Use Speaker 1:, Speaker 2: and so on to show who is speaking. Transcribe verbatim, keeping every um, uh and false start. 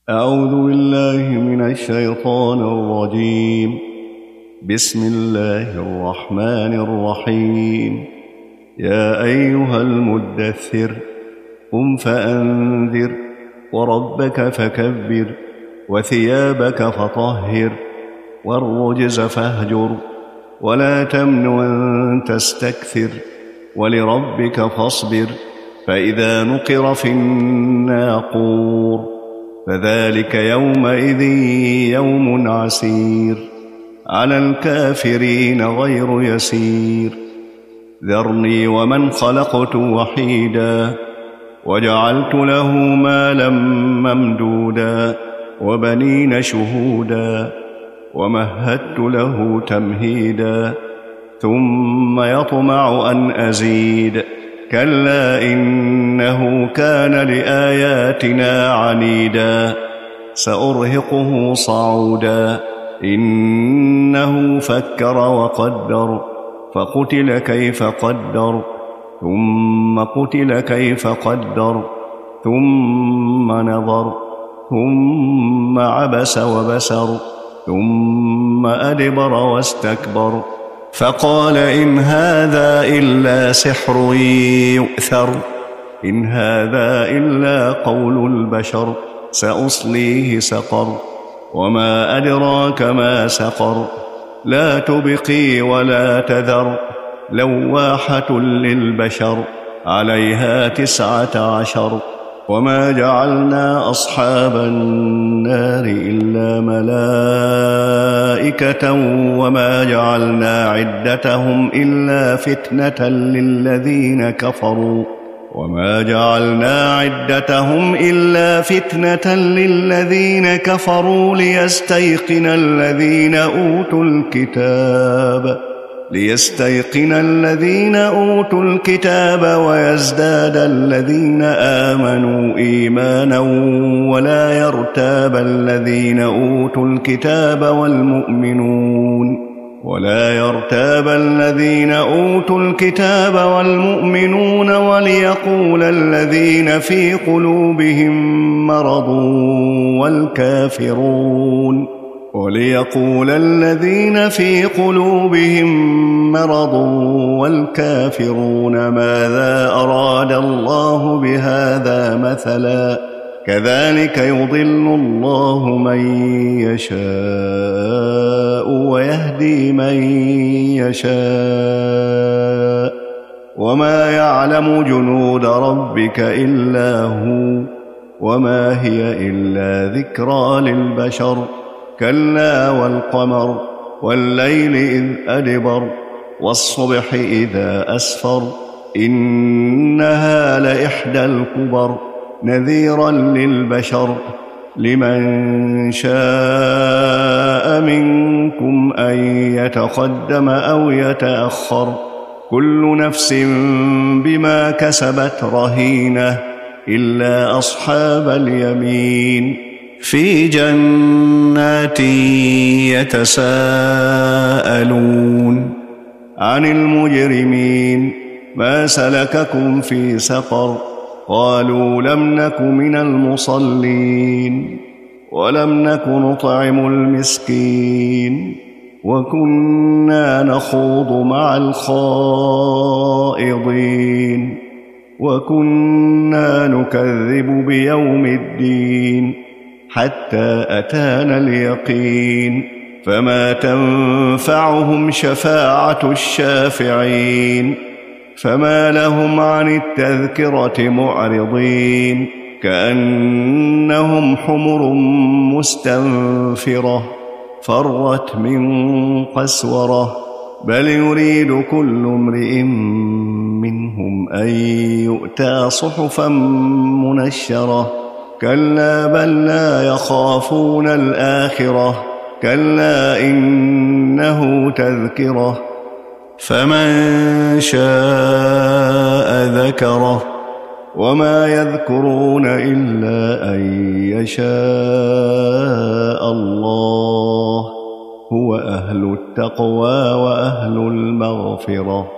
Speaker 1: أعوذ بالله من الشيطان الرجيم. بسم الله الرحمن الرحيم. يا أيها المدثر قم فأنذر وربك فكبر وثيابك فطهر والرجز فاهجر ولا تمنن تستكثر ولربك فاصبر. فإذا نقر في الناقور فذلك يومئذ يوم عسير على الكافرين غير يسير. ذرني ومن خلقت وحيدا وجعلت له مالا ممدودا وبنين شهودا ومهدت له تمهيدا ثم يطمع أن أزيد كلا إنه كان لآياتنا عنيدا سأرهقه صعودا. إنه فكر وقدر فقتل كيف قدر ثم قتل كيف قدر ثم نظر ثم عبس وبسر ثم أدبر واستكبر فقال إن هذا إلا سحر يؤثر إن هذا إلا قول البشر سأصليه سقر وما أدراك ما سقر لا تبقي ولا تذر لواحة للبشر عليها تسعة عشر. وما جعلنا أصحاب النار إلا ملائكة وما جعلنا عدتهم إلا فتنة للذين كفروا وما جعلنا عدتهم إلا فتنة للذين كفروا ليستيقن الذين أوتوا الكتاب ليستيقن الذين أوتوا الكتاب ويزداد الذين آمنوا إيمانا ولا يرتاب الذين أوتوا الكتاب والمؤمنون ولا يرتاب الذين أوتوا الكتاب والمؤمنون وليقول الذين في قلوبهم مرض والكافرون وليقول الذين في قلوبهم مرض والكافرون ماذا أراد الله بهذا مثلا كذلك يضل الله من يشاء ويهدي من يشاء وما يعلم جنود ربك إلا هو وما هي إلا ذكرى للبشر. كلا والقمر والليل إذ أدبر والصبح إذا أسفر إنها لإحدى الكبر نذيرا للبشر. لمن شاء منكم أن يتقدم أو يتأخر كل نفس بما كسبت رهينة إلا أصحاب اليمين في جنات يتساءلون عن المجرمين ما سلككم في سقر قالوا لم نك من المصلين ولم نك نطعم المسكين وكنا نخوض مع الخائضين وكنا نكذب بيوم الدين حتى أتانا اليقين فما تنفعهم شفاعة الشافعين. فما لهم عن التذكرة معرضين كأنهم حمر مستنفرة فرت من قسورة بل يريد كل امرئ منهم أن يؤتى صحفا منشرة كلا بل لا يخافون الآخرة كلا إنه تذكرة فمن شاء ذكره وما يذكرون إلا أن يشاء الله هو أهل التقوى وأهل المغفرة.